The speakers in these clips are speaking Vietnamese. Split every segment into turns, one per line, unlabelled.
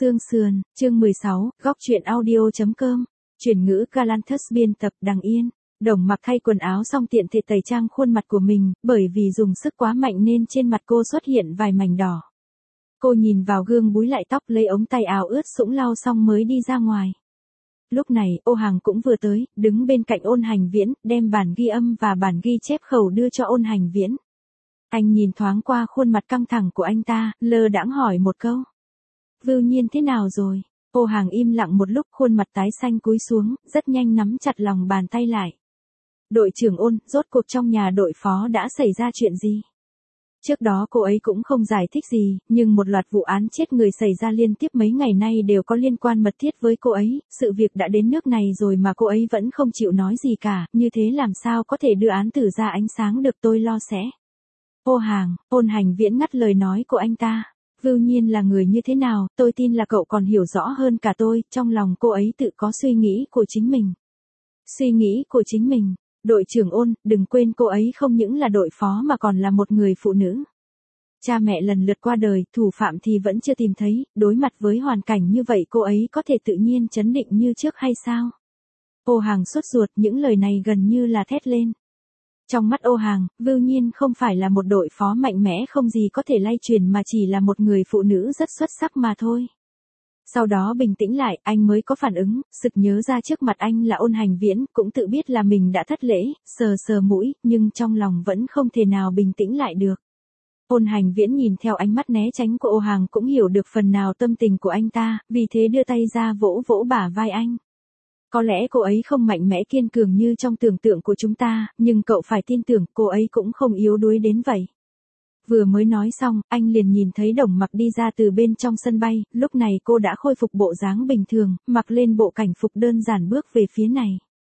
Xương sườn, chương 16, góc truyện audio.com, chuyển ngữ Galanthus biên tập Đằng Yên. Đồng Mặc thay quần áo xong tiện thể tẩy trang khuôn mặt của mình, bởi vì dùng sức quá mạnh nên trên mặt cô xuất hiện vài mảnh đỏ. Cô nhìn vào gương búi lại tóc, lấy ống tay áo ướt sũng lau xong mới đi ra ngoài. Lúc này, Ô Hàng cũng vừa tới, đứng bên cạnh Ôn Hành Viễn, đem bản ghi âm và bản ghi chép khẩu đưa cho Ôn Hành Viễn. Anh nhìn thoáng qua khuôn mặt căng thẳng của anh ta, lơ đãng hỏi một câu. Vưu Nhiên thế nào rồi? Ô Hàng im lặng một lúc, khuôn mặt tái xanh cúi xuống, rất nhanh nắm chặt lòng bàn tay lại. Đội trưởng Ôn, rốt cuộc trong nhà đội phó đã xảy ra chuyện gì? Trước đó cô ấy cũng không giải thích gì, nhưng một loạt vụ án chết người xảy ra liên tiếp mấy ngày nay đều có liên quan mật thiết với cô ấy, sự việc đã đến nước này rồi mà cô ấy vẫn không chịu nói gì cả, như thế làm sao có thể đưa án tử ra ánh sáng được, tôi lo sẽ. Ô Hàng, Ôn Hành Viễn ngắt lời nói của anh ta. Vưu Nhiên là người như thế nào, tôi tin là cậu còn hiểu rõ hơn cả tôi, trong lòng cô ấy tự có suy nghĩ của chính mình. Suy nghĩ của chính mình, đội trưởng Ôn, đừng quên cô ấy không những là đội phó mà còn là một người phụ nữ. Cha mẹ lần lượt qua đời, thủ phạm thì vẫn chưa tìm thấy, đối mặt với hoàn cảnh như vậy cô ấy có thể tự nhiên trấn định như trước hay sao? Ô Hàng sốt ruột, những lời này gần như là thét lên. Trong mắt Ô Hàng, Vưu Nhiên không phải là một đội phó mạnh mẽ không gì có thể lay truyền mà chỉ là một người phụ nữ rất xuất sắc mà thôi. Sau đó bình tĩnh lại, anh mới có phản ứng, sực nhớ ra trước mặt anh là Ôn Hành Viễn, cũng tự biết là mình đã thất lễ, sờ sờ mũi, nhưng trong lòng vẫn không thể nào bình tĩnh lại được. Ôn Hành Viễn nhìn theo ánh mắt né tránh của Ô Hàng cũng hiểu được phần nào tâm tình của anh ta, vì thế đưa tay ra vỗ vỗ bả vai anh. Có lẽ cô ấy không mạnh mẽ kiên cường như trong tưởng tượng của chúng ta, nhưng cậu phải tin tưởng cô ấy cũng không yếu đuối đến vậy. Vừa mới nói xong, anh liền nhìn thấy Đồng Mặc đi ra từ bên trong sân bay, lúc này cô đã khôi phục bộ dáng bình thường, mặc lên bộ cảnh phục đơn giản bước về phía này.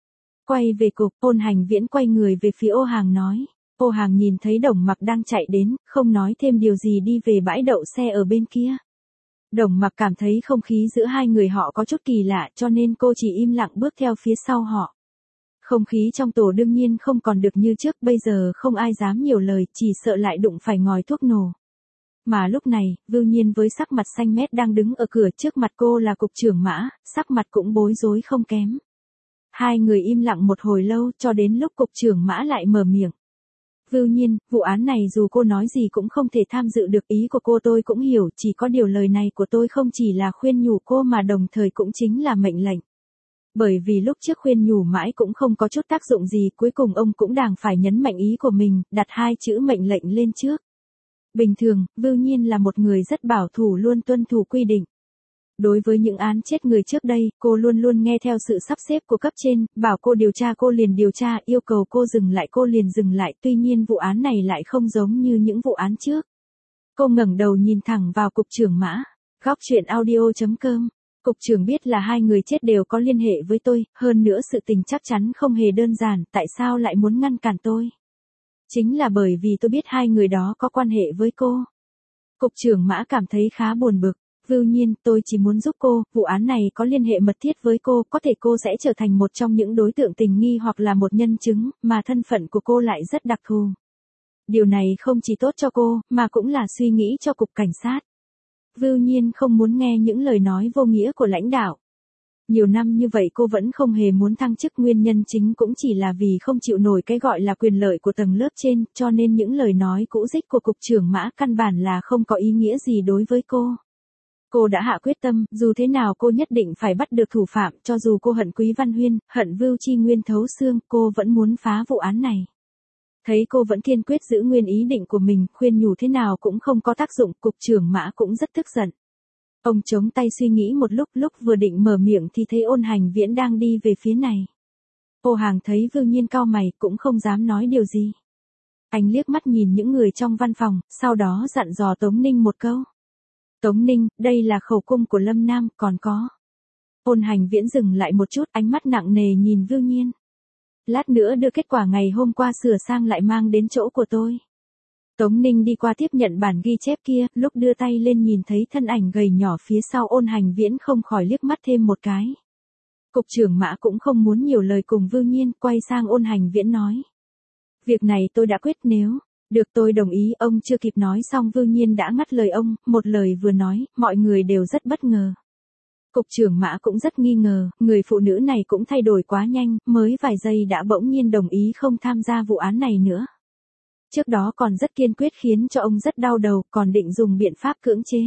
Quay về cục, Ôn Hành Viễn quay người về phía Ô Hàng nói. Ô Hàng nhìn thấy Đồng Mặc đang chạy đến, không nói thêm điều gì đi về bãi đậu xe ở bên kia. Đồng Mặc cảm thấy không khí giữa hai người họ có chút kỳ lạ cho nên cô chỉ im lặng bước theo phía sau họ. Không khí trong tổ đương nhiên không còn được như trước, bây giờ không ai dám nhiều lời, chỉ sợ lại đụng phải ngòi thuốc nổ. Mà lúc này, Vưu Nhiên với sắc mặt xanh mét đang đứng ở cửa, trước mặt cô là cục trưởng Mã, sắc mặt cũng bối rối không kém. Hai người im lặng một hồi lâu cho đến lúc cục trưởng Mã lại mở miệng. Vưu Nhiên, vụ án này dù cô nói gì cũng không thể tham dự được, ý của cô tôi cũng hiểu, chỉ có điều lời này của tôi không chỉ là khuyên nhủ cô mà đồng thời cũng chính là mệnh lệnh. Bởi vì lúc trước khuyên nhủ mãi cũng không có chút tác dụng gì, cuối cùng ông cũng đành phải nhấn mạnh ý của mình, đặt hai chữ mệnh lệnh lên trước. Bình thường, Vưu Nhiên là một người rất bảo thủ, luôn tuân thủ quy định. Đối với những án chết người trước đây, cô luôn luôn nghe theo sự sắp xếp của cấp trên, bảo cô điều tra cô liền điều tra, yêu cầu cô dừng lại cô liền dừng lại, tuy nhiên vụ án này lại không giống như những vụ án trước. Cô ngẩng đầu nhìn thẳng vào cục trưởng Mã. Góc truyện audio.com. Cục trưởng biết là hai người chết đều có liên hệ với tôi, hơn nữa sự tình chắc chắn không hề đơn giản, tại sao lại muốn ngăn cản tôi? Chính là bởi vì tôi biết hai người đó có quan hệ với cô. Cục trưởng Mã cảm thấy khá buồn bực. Vưu Nhiên, tôi chỉ muốn giúp cô, vụ án này có liên hệ mật thiết với cô, có thể cô sẽ trở thành một trong những đối tượng tình nghi hoặc là một nhân chứng, mà thân phận của cô lại rất đặc thù. Điều này không chỉ tốt cho cô, mà cũng là suy nghĩ cho cục cảnh sát. Vưu Nhiên không muốn nghe những lời nói vô nghĩa của lãnh đạo. Nhiều năm như vậy cô vẫn không hề muốn thăng chức, nguyên nhân chính cũng chỉ là vì không chịu nổi cái gọi là quyền lợi của tầng lớp trên, cho nên những lời nói cũ dích của cục trưởng Mã căn bản là không có ý nghĩa gì đối với cô. Cô đã hạ quyết tâm, dù thế nào cô nhất định phải bắt được thủ phạm, cho dù cô hận Quý Văn Huyên, hận Vưu Chi Nguyên thấu xương, cô vẫn muốn phá vụ án này. Thấy cô vẫn kiên quyết giữ nguyên ý định của mình, khuyên nhủ thế nào cũng không có tác dụng, cục trưởng Mã cũng rất tức giận. Ông chống tay suy nghĩ một lúc vừa định mở miệng thì thấy Ôn Hành Viễn đang đi về phía này. Ô Hàng thấy Vưu Nhiên cau mày cũng không dám nói điều gì. Anh liếc mắt nhìn những người trong văn phòng, sau đó dặn dò Tống Ninh một câu. Tống Ninh, đây là khẩu cung của Lâm Nam, còn có. Ôn Hành Viễn dừng lại một chút, ánh mắt nặng nề nhìn Vưu Nhiên. Lát nữa đưa kết quả ngày hôm qua sửa sang lại mang đến chỗ của tôi. Tống Ninh đi qua tiếp nhận bản ghi chép kia, lúc đưa tay lên nhìn thấy thân ảnh gầy nhỏ phía sau Ôn Hành Viễn không khỏi liếc mắt thêm một cái. Cục trưởng Mã cũng không muốn nhiều lời cùng Vưu Nhiên, quay sang Ôn Hành Viễn nói. Việc này tôi đã quyết, nếu Được, tôi đồng ý. Ông chưa kịp nói xong Vưu Nhiên đã ngắt lời ông, một lời vừa nói, mọi người đều rất bất ngờ. Cục trưởng Mã cũng rất nghi ngờ, người phụ nữ này cũng thay đổi quá nhanh, mới vài giây đã bỗng nhiên đồng ý không tham gia vụ án này nữa. Trước đó còn rất kiên quyết khiến cho ông rất đau đầu, còn định dùng biện pháp cưỡng chế.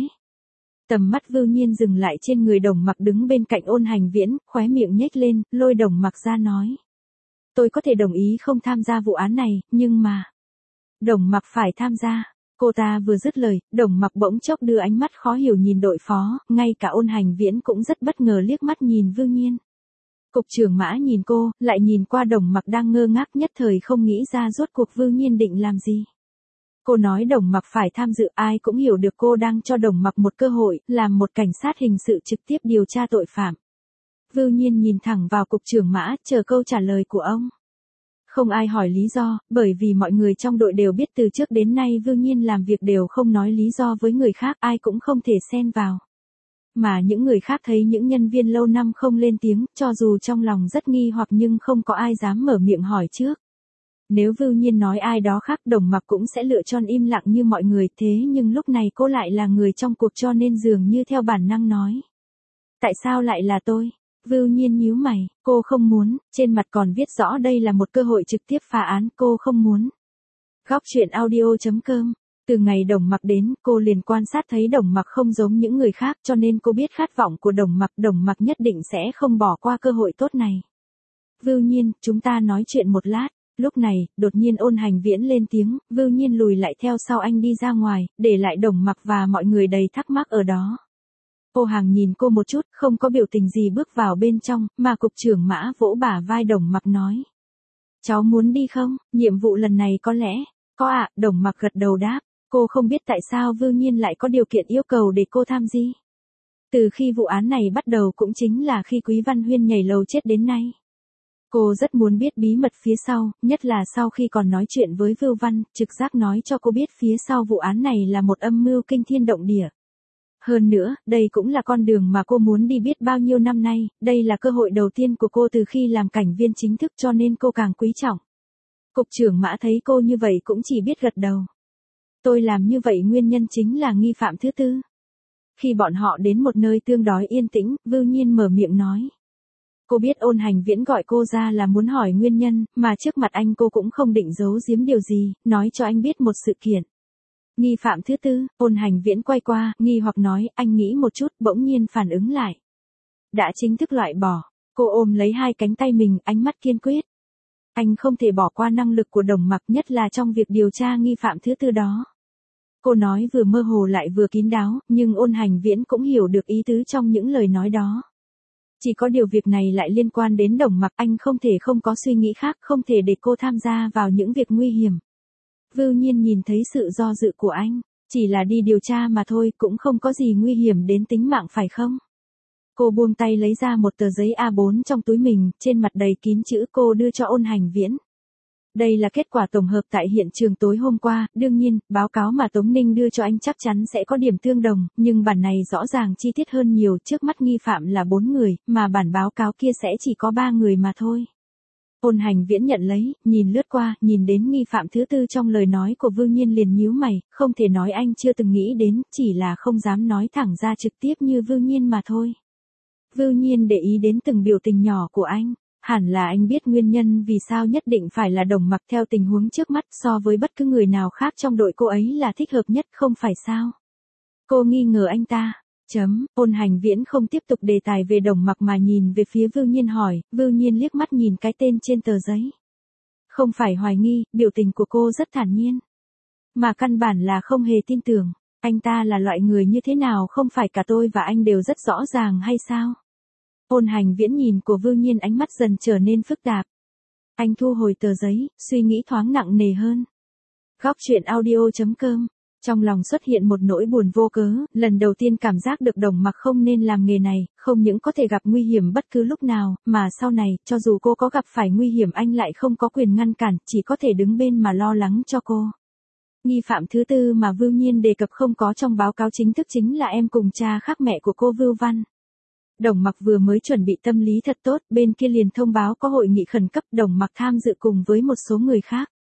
Tầm mắt Vưu Nhiên dừng lại trên người Đồng Mặc đứng bên cạnh Ôn Hành Viễn, khóe miệng nhếch lên, lôi Đồng Mặc ra nói. Tôi có thể đồng ý không tham gia vụ án này, nhưng mà... Đồng Mặc phải tham gia. Cô ta vừa dứt lời, Đồng Mặc bỗng chốc đưa ánh mắt khó hiểu nhìn đội phó, ngay cả Ôn Hành Viễn cũng rất bất ngờ liếc mắt nhìn Vưu Nhiên. Cục trưởng Mã nhìn cô, lại nhìn qua Đồng Mặc đang ngơ ngác nhất thời không nghĩ ra rốt cuộc Vưu Nhiên định làm gì. Cô nói Đồng Mặc phải tham dự, ai cũng hiểu được cô đang cho Đồng Mặc một cơ hội, làm một cảnh sát hình sự trực tiếp điều tra tội phạm. Vưu Nhiên nhìn thẳng vào cục trưởng Mã, chờ câu trả lời của ông. Không ai hỏi lý do, bởi vì mọi người trong đội đều biết từ trước đến nay Vưu Nhiên làm việc đều không nói lý do với người khác, ai cũng không thể xen vào. Mà những người khác thấy những nhân viên lâu năm không lên tiếng, cho dù trong lòng rất nghi hoặc nhưng không có ai dám mở miệng hỏi trước. Nếu Vưu Nhiên nói ai đó khác Đồng Mặc cũng sẽ lựa chọn im lặng như mọi người, thế nhưng lúc này cô lại là người trong cuộc cho nên dường như theo bản năng nói. Tại sao lại là tôi? Vưu Nhiên nhíu mày, cô không muốn, trên mặt còn viết rõ đây là một cơ hội trực tiếp phá án, cô không muốn. Góc truyện audio.com. Từ ngày Đồng Mặc đến, cô liền quan sát thấy Đồng Mặc không giống những người khác cho nên cô biết khát vọng của Đồng Mặc nhất định sẽ không bỏ qua cơ hội tốt này. Vưu Nhiên, chúng ta nói chuyện một lát. Lúc này, đột nhiên Ôn Hành Viễn lên tiếng, Vưu Nhiên lùi lại theo sau anh đi ra ngoài, để lại Đồng Mặc và mọi người đầy thắc mắc ở đó. Ô Hàng nhìn cô một chút, không có biểu tình gì bước vào bên trong, mà cục trưởng Mã vỗ bả vai Đồng Mặc nói. Cháu muốn đi không? Nhiệm vụ lần này có lẽ. Có ạ, Đồng Mặc gật đầu đáp. Cô không biết tại sao Vưu Nhiên lại có điều kiện yêu cầu để cô tham gia. Từ khi vụ án này bắt đầu cũng chính là khi Quý Văn Huyên nhảy lầu chết đến nay. Cô rất muốn biết bí mật phía sau, nhất là sau khi còn nói chuyện với Vưu Văn, trực giác nói cho cô biết phía sau vụ án này là một âm mưu kinh thiên động địa. Hơn nữa, đây cũng là con đường mà cô muốn đi biết bao nhiêu năm nay, đây là cơ hội đầu tiên của cô từ khi làm cảnh viên chính thức cho nên cô càng quý trọng. Cục trưởng Mã thấy cô như vậy cũng chỉ biết gật đầu. Tôi làm như vậy nguyên nhân chính là nghi phạm thứ tư. Khi bọn họ đến một nơi tương đối yên tĩnh, Vưu Nhiên mở miệng nói. Cô biết Ôn Hành Viễn gọi cô ra là muốn hỏi nguyên nhân, mà trước mặt anh cô cũng không định giấu giếm điều gì, nói cho anh biết một sự kiện. Nghi phạm thứ tư, Ôn Hành Viễn quay qua, nghi hoặc nói, anh nghĩ một chút, bỗng nhiên phản ứng lại. Đã chính thức loại bỏ, cô ôm lấy hai cánh tay mình, ánh mắt kiên quyết. Anh không thể bỏ qua năng lực của Đồng Mặc, nhất là trong việc điều tra nghi phạm thứ tư đó. Cô nói vừa mơ hồ lại vừa kín đáo, nhưng Ôn Hành Viễn cũng hiểu được ý tứ trong những lời nói đó. Chỉ có điều việc này lại liên quan đến Đồng Mặc, anh không thể không có suy nghĩ khác, không thể để cô tham gia vào những việc nguy hiểm. Vưu Nhiên nhìn thấy sự do dự của anh, chỉ là đi điều tra mà thôi, cũng không có gì nguy hiểm đến tính mạng phải không? Cô buông tay lấy ra một tờ giấy A4 trong túi mình, trên mặt đầy kín chữ, cô đưa cho Ôn Hành Viễn. Đây là kết quả tổng hợp tại hiện trường tối hôm qua, đương nhiên, báo cáo mà Tống Ninh đưa cho anh chắc chắn sẽ có điểm tương đồng, nhưng bản này rõ ràng chi tiết hơn nhiều, trước mắt nghi phạm là 4 người, mà bản báo cáo kia sẽ chỉ có 3 người mà thôi. Ôn Hành Viễn nhận lấy, nhìn lướt qua, nhìn đến nghi phạm thứ tư trong lời nói của Vưu Nhiên liền nhíu mày, không thể nói anh chưa từng nghĩ đến, chỉ là không dám nói thẳng ra trực tiếp như Vưu Nhiên mà thôi. Vưu Nhiên để ý đến từng biểu tình nhỏ của anh. Hẳn là anh biết nguyên nhân vì sao nhất định phải là Đồng Mặc theo tình huống trước mắt so với bất cứ người nào khác trong đội cô ấy là thích hợp nhất không phải sao? Cô nghi ngờ anh ta. Ôn Hành Viễn không tiếp tục đề tài về Đồng Mặc mà nhìn về phía Vưu Nhiên hỏi, Vưu Nhiên liếc mắt nhìn cái tên trên tờ giấy. Không phải hoài nghi, biểu tình của cô rất thản nhiên. Mà căn bản là không hề tin tưởng, anh ta là loại người như thế nào không phải cả tôi và anh đều rất rõ ràng hay sao? Ôn Hành Viễn nhìn của Vưu Nhiên ánh mắt dần trở nên phức tạp. Anh thu hồi tờ giấy, suy nghĩ thoáng nặng nề hơn. Góc truyện audio.com. Trong lòng xuất hiện một nỗi buồn vô cớ, lần đầu tiên cảm giác được Đồng Mặc không nên làm nghề này, không những có thể gặp nguy hiểm bất cứ lúc nào, mà sau này, cho dù cô có gặp phải nguy hiểm anh lại không có quyền ngăn cản, chỉ có thể đứng bên mà lo lắng cho cô. Nghi phạm thứ tư mà Vưu Nhiên đề cập không có trong báo cáo chính thức chính là em cùng cha khác mẹ của cô Vưu Văn. Đồng Mặc vừa mới chuẩn bị tâm lý thật tốt, bên kia liền thông báo có hội nghị khẩn cấp, Đồng Mặc tham dự cùng với một số người khác.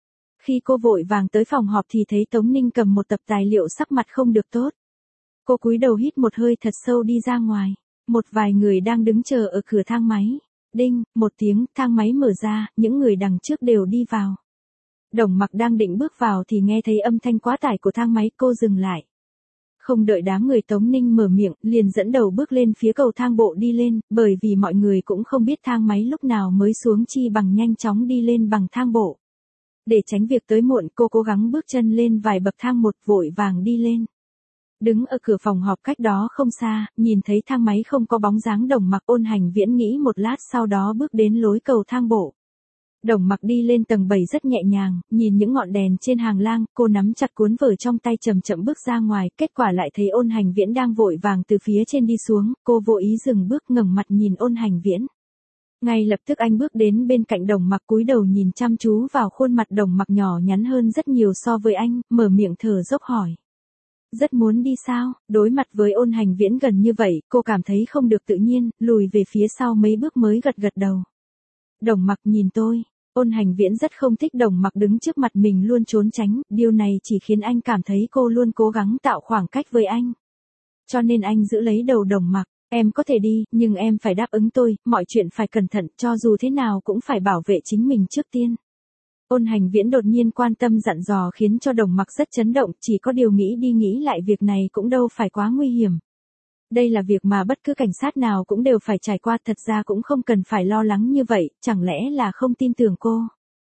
Khi cô vội vàng tới phòng họp thì thấy Tống Ninh cầm một tập tài liệu, sắc mặt không được tốt. Cô cúi đầu hít một hơi thật sâu đi ra ngoài. Một vài người đang đứng chờ ở cửa thang máy. Đinh, một tiếng, thang máy mở ra, những người đằng trước đều đi vào. Đồng Mặc đang định bước vào thì nghe thấy âm thanh quá tải của thang máy, cô dừng lại. Không đợi đám người Tống Ninh mở miệng, liền dẫn đầu bước lên phía cầu thang bộ đi lên, bởi vì mọi người cũng không biết thang máy lúc nào mới xuống, chi bằng nhanh chóng đi lên bằng thang bộ. Để tránh việc tới muộn, cô cố gắng bước chân lên vài bậc thang một, vội vàng đi lên. Đứng ở cửa phòng họp cách đó không xa, nhìn thấy thang máy không có bóng dáng Đồng Mặc, Ôn Hành Viễn nghĩ một lát sau đó bước đến lối cầu thang bộ. Đồng Mặc đi lên tầng 7 rất nhẹ nhàng, nhìn những ngọn đèn trên hàng lang, cô nắm chặt cuốn vở trong tay chậm chậm bước ra ngoài, kết quả lại thấy Ôn Hành Viễn đang vội vàng từ phía trên đi xuống, cô vô ý dừng bước, ngẩng mặt nhìn Ôn Hành Viễn. Ngay lập tức anh bước đến bên cạnh Đồng Mặc, cúi đầu nhìn chăm chú vào khuôn mặt Đồng Mặc nhỏ nhắn hơn rất nhiều so với anh, mở miệng thở dốc hỏi. Rất muốn đi sao? Đối mặt với Ôn Hành Viễn gần như vậy, cô cảm thấy không được tự nhiên, lùi về phía sau mấy bước mới gật gật đầu. Đồng Mặc nhìn tôi. Ôn Hành Viễn rất không thích Đồng Mặc đứng trước mặt mình luôn trốn tránh, điều này chỉ khiến anh cảm thấy cô luôn cố gắng tạo khoảng cách với anh. Cho nên anh giữ lấy đầu Đồng Mặc, em có thể đi, nhưng em phải đáp ứng tôi, mọi chuyện phải cẩn thận, cho dù thế nào cũng phải bảo vệ chính mình trước tiên. Ôn Hành Viễn đột nhiên quan tâm dặn dò khiến cho Đồng Mặc rất chấn động, chỉ có điều nghĩ đi nghĩ lại việc này cũng đâu phải quá nguy hiểm. Đây là việc mà bất cứ cảnh sát nào cũng đều phải trải qua, thật ra cũng không cần phải lo lắng như vậy, chẳng lẽ là không tin tưởng cô.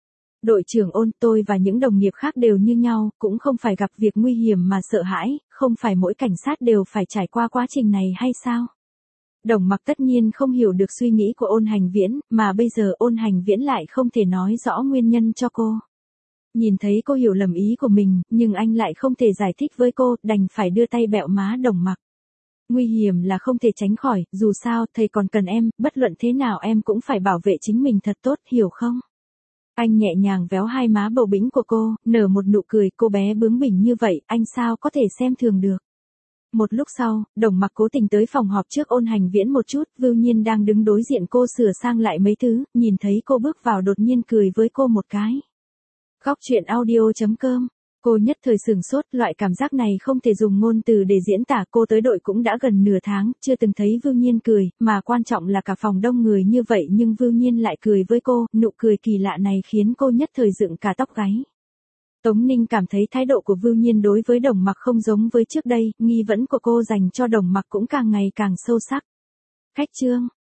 Đội trưởng Ôn, tôi và những đồng nghiệp khác đều như nhau, cũng không phải gặp việc nguy hiểm mà sợ hãi, không phải mỗi cảnh sát đều phải trải qua quá trình này hay sao? Đồng Mặc tất nhiên không hiểu được suy nghĩ của Ôn Hành Viễn, mà bây giờ Ôn Hành Viễn lại không thể nói rõ nguyên nhân cho cô. Nhìn thấy cô hiểu lầm ý của mình, nhưng anh lại không thể giải thích với cô, đành phải đưa tay bẹo má Đồng Mặc. Nguy hiểm là không thể tránh khỏi, dù sao thầy còn cần em, bất luận thế nào em cũng phải bảo vệ chính mình thật tốt, hiểu không? Anh nhẹ nhàng véo hai má bầu bĩnh của cô, nở một nụ cười, cô bé bướng bỉnh như vậy, anh sao có thể xem thường được. Một lúc sau, Đồng Mặc cố tình tới phòng họp trước Ôn Hành Viễn một chút, Vưu Nhiên đang đứng đối diện cô sửa sang lại mấy thứ, nhìn thấy cô bước vào đột nhiên cười với cô một cái. Góc truyện audio.com. Cô nhất thời sửng sốt, loại cảm giác này không thể dùng ngôn từ để diễn tả, cô tới đội cũng đã gần nửa tháng, chưa từng thấy Vưu Nhiên cười, mà quan trọng là cả phòng đông người như vậy nhưng Vưu Nhiên lại cười với cô, nụ cười kỳ lạ này khiến cô nhất thời dựng cả tóc gáy. Tống Ninh cảm thấy thái độ của Vưu Nhiên đối với Đồng Mặc không giống với trước đây, nghi vấn của cô dành cho Đồng Mặc cũng càng ngày càng sâu sắc. Khách trương,